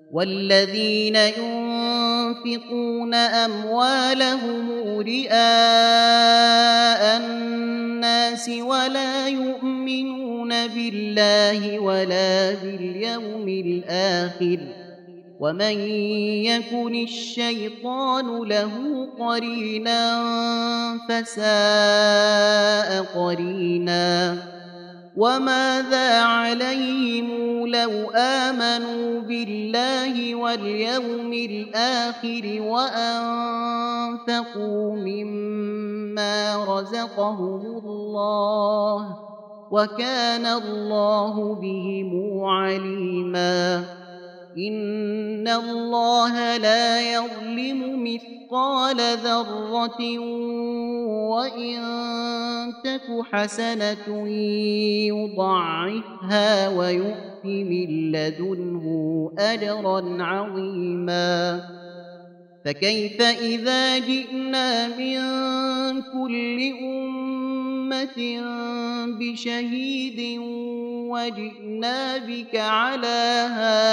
والذين ينفقون أموالهم رئاء الناس ولا يؤمنون بالله ولا باليوم الآخر ومن يكن الشيطان له قرينا فساء قرينا وماذا عليهم لو آمنوا بالله واليوم الآخر وأنفقوا مما رزقهم الله وكان الله بهم عليما إن الله لا يظلم مثقال ذرة وإن تك حسنة يضاعفها ويؤت من لدنه أجرا عظيما فكيف إذا جئنا من كل أمة بشهيد وجئنا بك على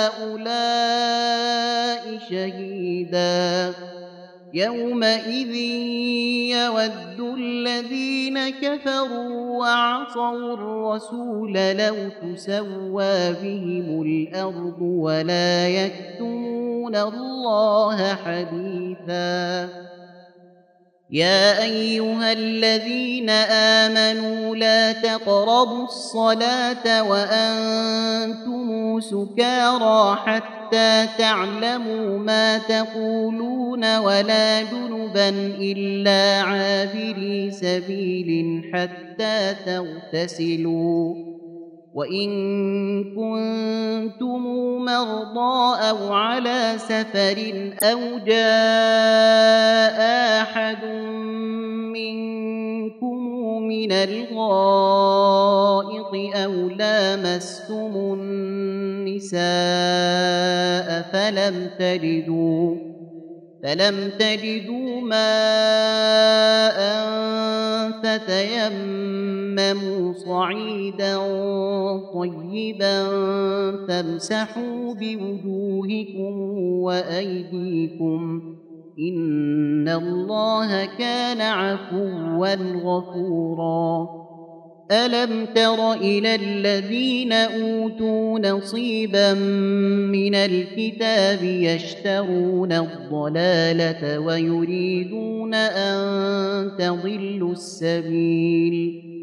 هؤلاء شهيدا يومئذ يود الذين كفروا وعصوا الرسول لو تسوى بهم الأرض ولا يكتمون الله حديثا يا أيها الذين آمنوا لا تقربوا الصلاة وأنتم سكارى حتى تعلموا ما تقولون ولا جنبا إلا عابري سبيل حتى تغتسلوا وإن كنتم مرضى أو على سفر أو جاء أحد منكم من الغائط أو لامستم النساء فلم تجدوا ماء فتيمموا صعيدا طيبا فامسحوا بوجوهكم وأيديكم إن الله كان عفوا غفورا ألم تر إلى الذين أوتوا نصيبا من الكتاب يشترون الضلالة ويريدون أن تضلوا السبيل